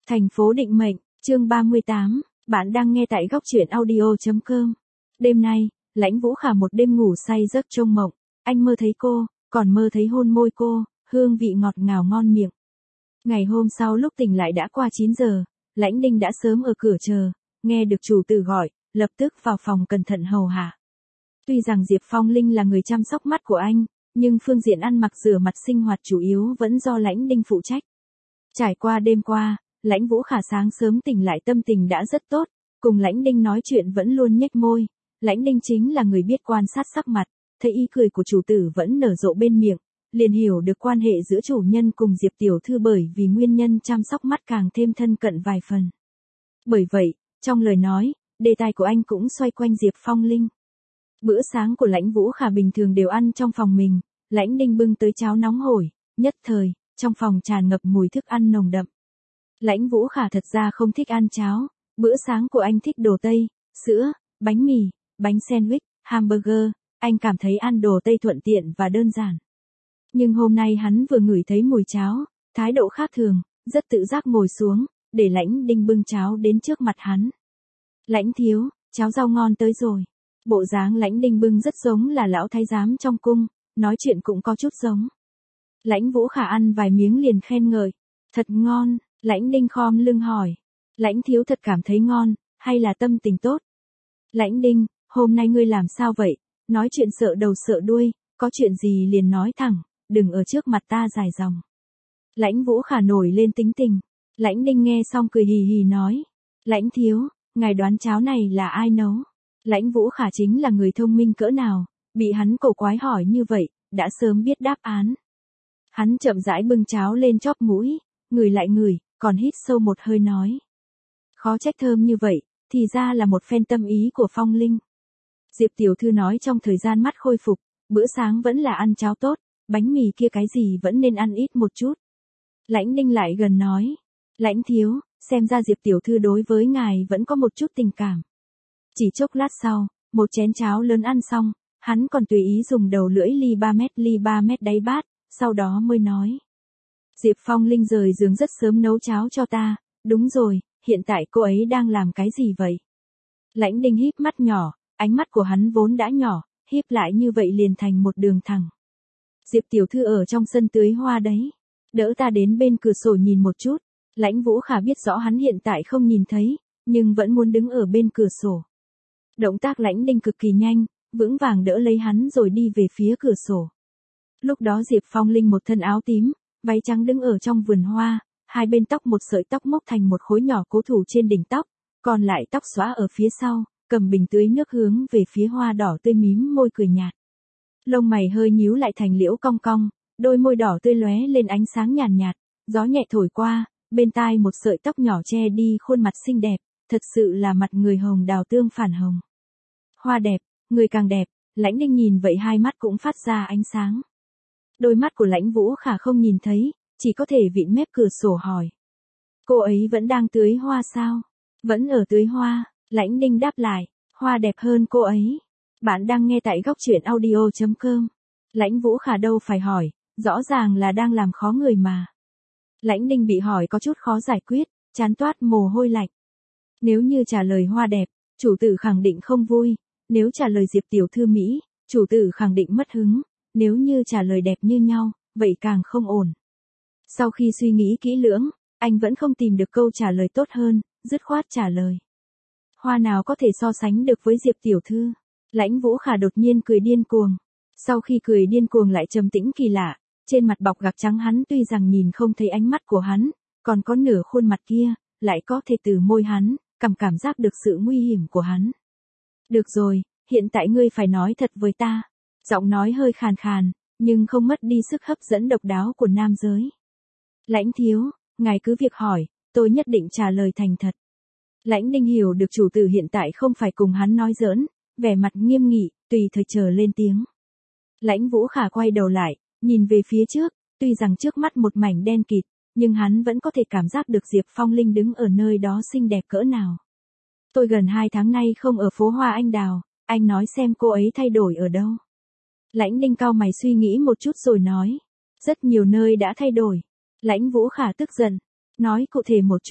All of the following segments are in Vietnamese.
Thành phố định mệnh, chương 38, bạn đang nghe tại góc truyện audio.com. Đêm nay, Lãnh Vũ Khả một đêm ngủ say giấc trong mộng, anh mơ thấy cô, còn mơ thấy hôn môi cô, hương vị ngọt ngào ngon miệng. Ngày hôm sau lúc tỉnh lại đã qua 9 giờ, Lãnh Đinh đã sớm ở cửa chờ, nghe được chủ tử gọi, lập tức vào phòng cẩn thận hầu hạ. Tuy rằng Diệp Phong Linh là người chăm sóc mắt của anh, nhưng phương diện ăn mặc rửa mặt sinh hoạt chủ yếu vẫn do Lãnh Đinh phụ trách. Trải qua đêm qua, Lãnh Vũ Khả sáng sớm tỉnh lại tâm tình đã rất tốt, cùng Lãnh Đinh nói chuyện vẫn luôn nhếch môi. Lãnh Đinh chính là người biết quan sát sắc mặt, thấy ý cười của chủ tử vẫn nở rộ bên miệng, liền hiểu được quan hệ giữa chủ nhân cùng Diệp tiểu thư bởi vì nguyên nhân chăm sóc mắt càng thêm thân cận vài phần. Bởi vậy, trong lời nói, đề tài của anh cũng xoay quanh Diệp Phong Linh. Bữa sáng của Lãnh Vũ Khả bình thường đều ăn trong phòng mình, Lãnh Đinh bưng tới cháo nóng hổi, nhất thời, trong phòng tràn ngập mùi thức ăn nồng đậm. Lãnh Vũ Khả thật ra không thích ăn cháo, bữa sáng của anh thích đồ Tây, sữa, bánh mì, bánh sandwich, hamburger, anh cảm thấy ăn đồ Tây thuận tiện và đơn giản. Nhưng hôm nay hắn vừa ngửi thấy mùi cháo, thái độ khác thường, rất tự giác ngồi xuống, để Lãnh Đinh bưng cháo đến trước mặt hắn. Lãnh thiếu, cháo rau ngon tới rồi. Bộ dáng Lãnh Đinh bưng rất giống là lão thái giám trong cung, nói chuyện cũng có chút giống. Lãnh Vũ Khả ăn vài miếng liền khen ngợi. Thật ngon, Lãnh Đinh khom lưng hỏi. Lãnh thiếu thật cảm thấy ngon, hay là tâm tình tốt? Lãnh Đinh, hôm nay ngươi làm sao vậy? Nói chuyện sợ đầu sợ đuôi, có chuyện gì liền nói thẳng, đừng ở trước mặt ta dài dòng. Lãnh Vũ Khả nổi lên tính tình. Lãnh Đinh nghe xong cười hì hì nói. Lãnh thiếu, ngài đoán cháo này là ai nấu? Lãnh Vũ Khả chính là người thông minh cỡ nào, bị hắn cổ quái hỏi như vậy, đã sớm biết đáp án. Hắn chậm rãi bưng cháo lên chóp mũi, ngửi lại ngửi, còn hít sâu một hơi nói. Khó trách thơm như vậy, thì ra là một phen tâm ý của Phong Linh. Diệp tiểu thư nói trong thời gian mắt khôi phục, bữa sáng vẫn là ăn cháo tốt, bánh mì kia cái gì vẫn nên ăn ít một chút. Lãnh Đinh lại gần nói. Lãnh thiếu, xem ra Diệp tiểu thư đối với ngài vẫn có một chút tình cảm. Chỉ chốc lát sau, một chén cháo lớn ăn xong, hắn còn tùy ý dùng đầu lưỡi ly 3 mét đáy bát, sau đó mới nói. Diệp Phong Linh rời giường rất sớm nấu cháo cho ta, đúng rồi, hiện tại cô ấy đang làm cái gì vậy? Lãnh Đinh híp mắt nhỏ, ánh mắt của hắn vốn đã nhỏ, híp lại như vậy liền thành một đường thẳng. Diệp tiểu thư ở trong sân tưới hoa đấy, đỡ ta đến bên cửa sổ nhìn một chút. Lãnh Vũ Khả biết rõ hắn hiện tại không nhìn thấy, nhưng vẫn muốn đứng ở bên cửa sổ. Động tác Lãnh Đinh cực kỳ nhanh, vững vàng đỡ lấy hắn rồi đi về phía cửa sổ. Lúc đó Diệp Phong Linh một thân áo tím, váy trắng đứng ở trong vườn hoa, hai bên tóc một sợi tóc mốc thành một khối nhỏ cố thủ trên đỉnh tóc, còn lại tóc xõa ở phía sau, cầm bình tưới nước hướng về phía hoa đỏ tươi mím môi cười nhạt. Lông mày hơi nhíu lại thành liễu cong cong, đôi môi đỏ tươi lóe lên ánh sáng nhàn nhạt, gió nhẹ thổi qua, bên tai một sợi tóc nhỏ che đi khuôn mặt xinh đẹp, thật sự là mặt người hồng đào tương phản hồng. Hoa đẹp, người càng đẹp, Lãnh Đinh nhìn vậy hai mắt cũng phát ra ánh sáng. Đôi mắt của Lãnh Vũ Khả không nhìn thấy, chỉ có thể vịn mép cửa sổ hỏi. Cô ấy vẫn đang tưới hoa sao? Vẫn ở tưới hoa, Lãnh Đinh đáp lại, hoa đẹp hơn cô ấy. Bạn đang nghe tại góc truyện audio.com. Lãnh Vũ Khả đâu phải hỏi, rõ ràng là đang làm khó người mà. Lãnh Đinh bị hỏi có chút khó giải quyết, chán toát mồ hôi lạnh. Nếu như trả lời hoa đẹp, chủ tử khẳng định không vui, nếu trả lời Diệp tiểu thư Mỹ, chủ tử khẳng định mất hứng, nếu như trả lời đẹp như nhau, vậy càng không ổn. Sau khi suy nghĩ kỹ lưỡng, anh vẫn không tìm được câu trả lời tốt hơn, dứt khoát trả lời. Hoa nào có thể so sánh được với Diệp tiểu thư? Lãnh Vũ Khả đột nhiên cười điên cuồng. Sau khi cười điên cuồng lại trầm tĩnh kỳ lạ, trên mặt bọc gạc trắng hắn tuy rằng nhìn không thấy ánh mắt của hắn, còn có nửa khuôn mặt kia, lại có thể từ môi hắn, cảm giác được sự nguy hiểm của hắn. Được rồi, hiện tại ngươi phải nói thật với ta. Giọng nói hơi khàn khàn, nhưng không mất đi sức hấp dẫn độc đáo của nam giới. Lãnh thiếu, ngài cứ việc hỏi, tôi nhất định trả lời thành thật. Lãnh Đinh hiểu được chủ tử hiện tại không phải cùng hắn nói giỡn, vẻ mặt nghiêm nghị, tùy thời chờ lên tiếng. Lãnh Vũ Khả quay đầu lại, nhìn về phía trước, tuy rằng trước mắt một mảnh đen kịt, nhưng hắn vẫn có thể cảm giác được Diệp Phong Linh đứng ở nơi đó xinh đẹp cỡ nào. Tôi gần 2 tháng nay không ở phố Hoa Anh Đào, anh nói xem cô ấy thay đổi ở đâu. Lãnh Đinh cau mày suy nghĩ một chút rồi nói. Rất nhiều nơi đã thay đổi. Lãnh Vũ Khả tức giận. Nói cụ thể một chút,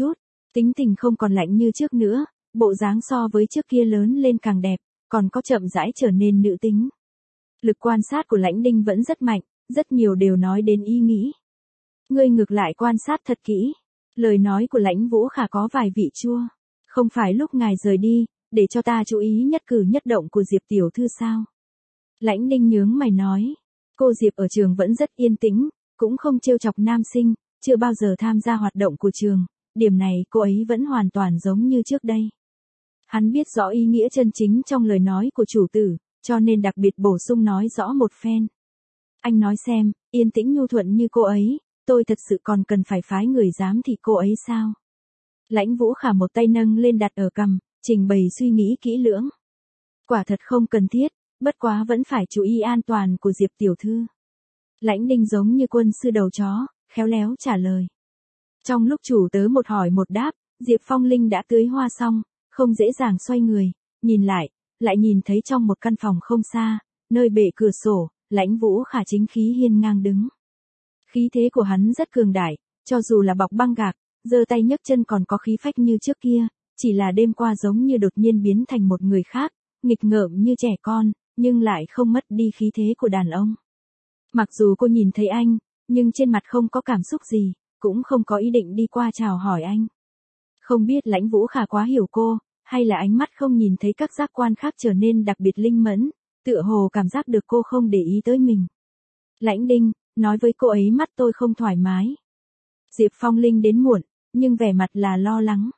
Tính tình không còn lạnh như trước nữa, bộ dáng so với trước kia lớn lên càng đẹp, còn có chậm rãi trở nên nữ tính. Lực quan sát của Lãnh Đinh vẫn rất mạnh, rất nhiều đều nói đến ý nghĩ. Ngươi ngược lại quan sát thật kỹ. Lời nói của Lãnh Vũ Khả có vài vị chua. Không phải lúc ngài rời đi, để cho ta chú ý nhất cử nhất động của Diệp tiểu thư sao? Lãnh Đinh nhướng mày nói. Cô Diệp ở trường vẫn rất yên tĩnh, cũng không trêu chọc nam sinh, chưa bao giờ tham gia hoạt động của trường. Điểm này cô ấy vẫn hoàn toàn giống như trước đây. Hắn biết rõ ý nghĩa chân chính trong lời nói của chủ tử, cho nên đặc biệt bổ sung nói rõ một phen. Anh nói xem, yên tĩnh nhu thuận như cô ấy, tôi thật sự còn cần phải phái người giám thị cô ấy sao? Lãnh Vũ Khả một tay nâng lên đặt ở cằm, trình bày suy nghĩ kỹ lưỡng. Quả thật không cần thiết, bất quá vẫn phải chú ý an toàn của Diệp tiểu thư. Lãnh Đinh giống như quân sư đầu chó, khéo léo trả lời. Trong lúc chủ tớ một hỏi một đáp, Diệp Phong Linh đã tưới hoa xong, không dễ dàng xoay người, nhìn lại nhìn thấy trong một căn phòng không xa, nơi bệ cửa sổ, Lãnh Vũ Khả chính khí hiên ngang đứng. Khí thế của hắn rất cường đại, cho dù là bọc băng gạc, giơ tay nhấc chân còn có khí phách như trước kia, chỉ là đêm qua giống như đột nhiên biến thành một người khác, nghịch ngợm như trẻ con, nhưng lại không mất đi khí thế của đàn ông. Mặc dù cô nhìn thấy anh, nhưng trên mặt không có cảm xúc gì, cũng không có ý định đi qua chào hỏi anh. Không biết Lãnh Vũ Khả quá hiểu cô, hay là ánh mắt không nhìn thấy các giác quan khác trở nên đặc biệt linh mẫn, tựa hồ cảm giác được cô không để ý tới mình. Lãnh Đinh, nói với cô ấy mắt tôi không thoải mái. Diệp Phong Linh đến muộn, nhưng vẻ mặt là lo lắng.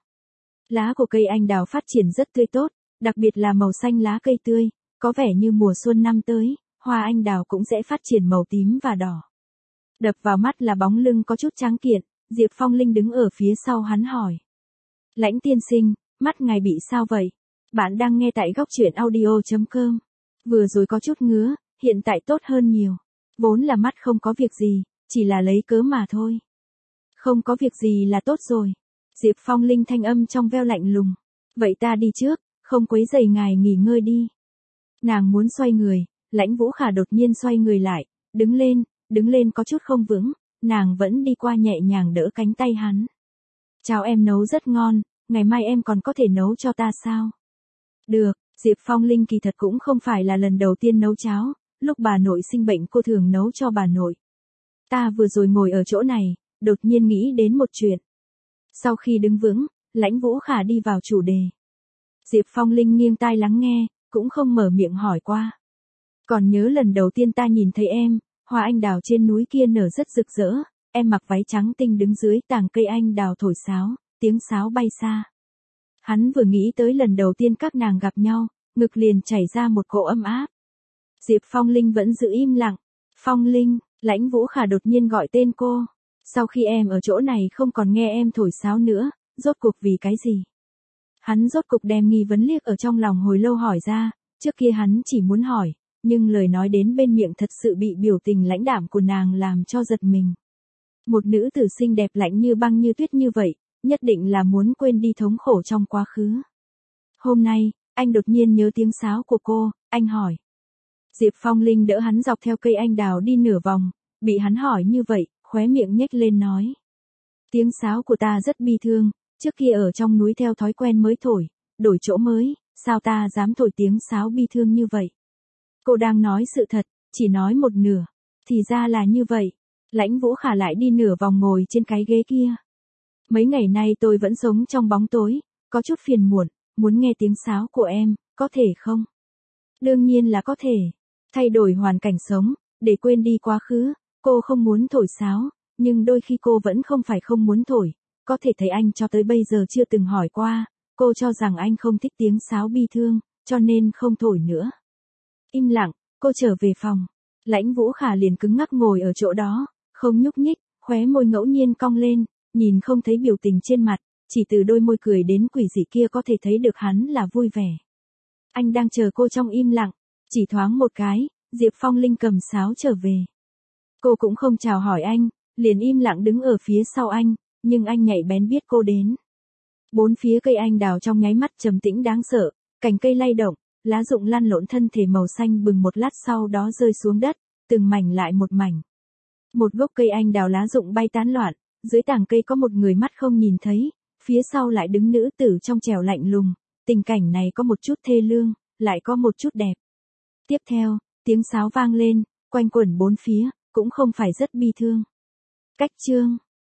Lá của cây anh đào phát triển rất tươi tốt, đặc biệt là màu xanh lá cây tươi, có vẻ như mùa xuân năm tới, hoa anh đào cũng sẽ phát triển màu tím và đỏ. Đập vào mắt là bóng lưng có chút tráng kiện, Diệp Phong Linh đứng ở phía sau hắn hỏi. Lãnh tiên sinh, mắt ngài bị sao vậy? Bạn đang nghe tại góc truyện audio.com. Vừa rồi có chút ngứa, hiện tại tốt hơn nhiều. Vốn là mắt không có việc gì, chỉ là lấy cớ mà thôi. Không có việc gì là tốt rồi. Diệp Phong Linh thanh âm trong veo lạnh lùng. Vậy ta đi trước, không quấy rầy ngài nghỉ ngơi đi. Nàng muốn xoay người, Lãnh Vũ Khả đột nhiên xoay người lại, đứng lên có chút không vững, nàng vẫn đi qua nhẹ nhàng đỡ cánh tay hắn. Cháo em nấu rất ngon, ngày mai em còn có thể nấu cho ta sao? Được, Diệp Phong Linh kỳ thật cũng không phải là lần đầu tiên nấu cháo, lúc bà nội sinh bệnh cô thường nấu cho bà nội. Ta vừa rồi ngồi ở chỗ này, đột nhiên nghĩ đến một chuyện. Sau khi đứng vững, Lãnh Vũ Khả đi vào chủ đề. Diệp Phong Linh nghiêng tai lắng nghe, cũng không mở miệng hỏi qua. Còn nhớ lần đầu tiên ta nhìn thấy em, hoa anh đào trên núi kia nở rất rực rỡ, em mặc váy trắng tinh đứng dưới tàng cây anh đào thổi sáo, tiếng sáo bay xa. Hắn vừa nghĩ tới lần đầu tiên các nàng gặp nhau, ngực liền chảy ra một cỗ ấm áp. Diệp Phong Linh vẫn giữ im lặng. Phong Linh, Lãnh Vũ Khả đột nhiên gọi tên cô. Sau khi em ở chỗ này không còn nghe em thổi sáo nữa, rốt cuộc vì cái gì? Hắn rốt cục đem nghi vấn liếc ở trong lòng hồi lâu hỏi ra, trước kia hắn chỉ muốn hỏi, nhưng lời nói đến bên miệng thật sự bị biểu tình lãnh đạm của nàng làm cho giật mình. Một nữ tử xinh đẹp lạnh như băng như tuyết như vậy, nhất định là muốn quên đi thống khổ trong quá khứ. Hôm nay, anh đột nhiên nhớ tiếng sáo của cô, anh hỏi. Diệp Phong Linh đỡ hắn dọc theo cây anh đào đi nửa vòng, bị hắn hỏi như vậy, khóe miệng nhếch lên nói. Tiếng sáo của ta rất bi thương, trước kia ở trong núi theo thói quen mới thổi, đổi chỗ mới, sao ta dám thổi tiếng sáo bi thương như vậy? Cô đang nói sự thật, chỉ nói một nửa, thì ra là như vậy. Lãnh Vũ Khả lại đi nửa vòng ngồi trên cái ghế kia. Mấy ngày nay tôi vẫn sống trong bóng tối, có chút phiền muộn, muốn nghe tiếng sáo của em, có thể không? Đương nhiên là có thể. Thay đổi hoàn cảnh sống, để quên đi quá khứ, cô không muốn thổi sáo, nhưng đôi khi cô vẫn không phải không muốn thổi. Có thể thấy anh cho tới bây giờ chưa từng hỏi qua, cô cho rằng anh không thích tiếng sáo bi thương, cho nên không thổi nữa. Im lặng, cô trở về phòng. Lãnh Vũ Khả liền cứng ngắc ngồi ở chỗ đó, không nhúc nhích, khóe môi ngẫu nhiên cong lên, nhìn không thấy biểu tình trên mặt, chỉ từ đôi môi cười đến quỷ dị kia có thể thấy được hắn là vui vẻ. Anh đang chờ cô trong im lặng, chỉ thoáng một cái, Diệp Phong Linh cầm sáo trở về. Cô cũng không chào hỏi anh, liền im lặng đứng ở phía sau anh, nhưng anh nhạy bén biết cô đến. Bốn phía cây anh đào trong nháy mắt trầm tĩnh đáng sợ, cành cây lay động, lá rụng lăn lộn thân thể màu xanh bừng một lát sau đó rơi xuống đất, từng mảnh lại một mảnh. Một gốc cây anh đào lá rụng bay tán loạn, dưới tàng cây có một người mắt không nhìn thấy, Phía sau lại đứng nữ tử trong trẻo lạnh lùng, tình cảnh này có một chút thê lương, lại có một chút đẹp. Tiếp theo, tiếng sáo vang lên, quanh quẩn bốn phía, cũng không phải rất bi thương. Cách chương